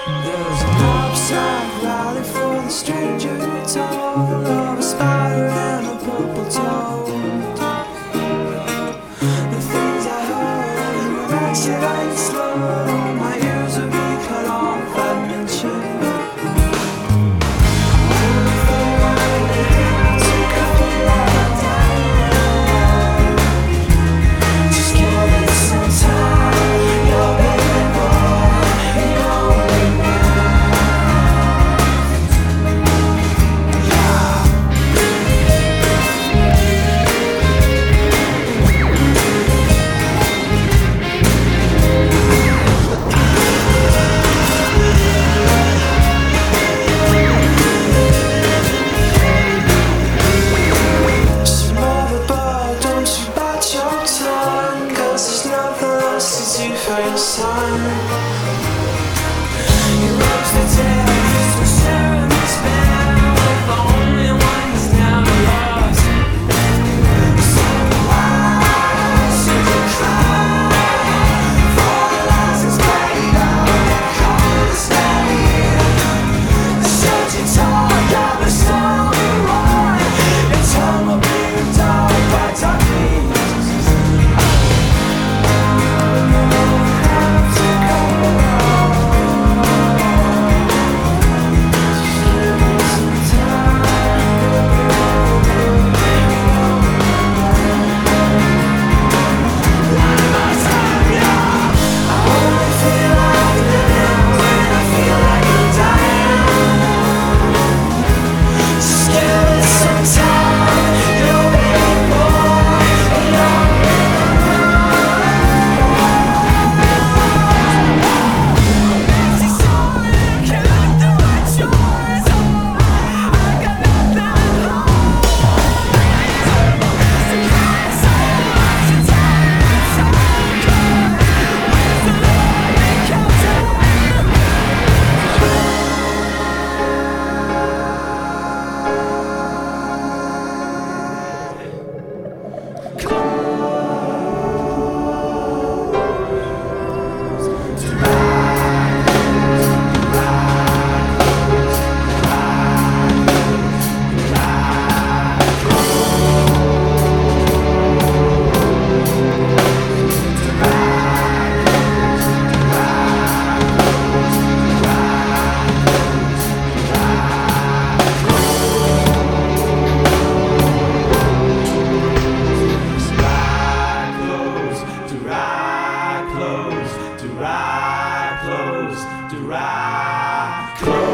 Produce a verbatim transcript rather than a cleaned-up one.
There's an upside rally for the stranger who told of a spider and a purple toad. The things I heard were accident slurred. All my ears would be cut off, I'd mention. For your son, he loves the day for sharing this bed with the only one he's never lost. So why should you cry for the lies that's played out? Call it steady. Should you talk of the story why your tongue will be your dog by darkness? To ride close, to ride close.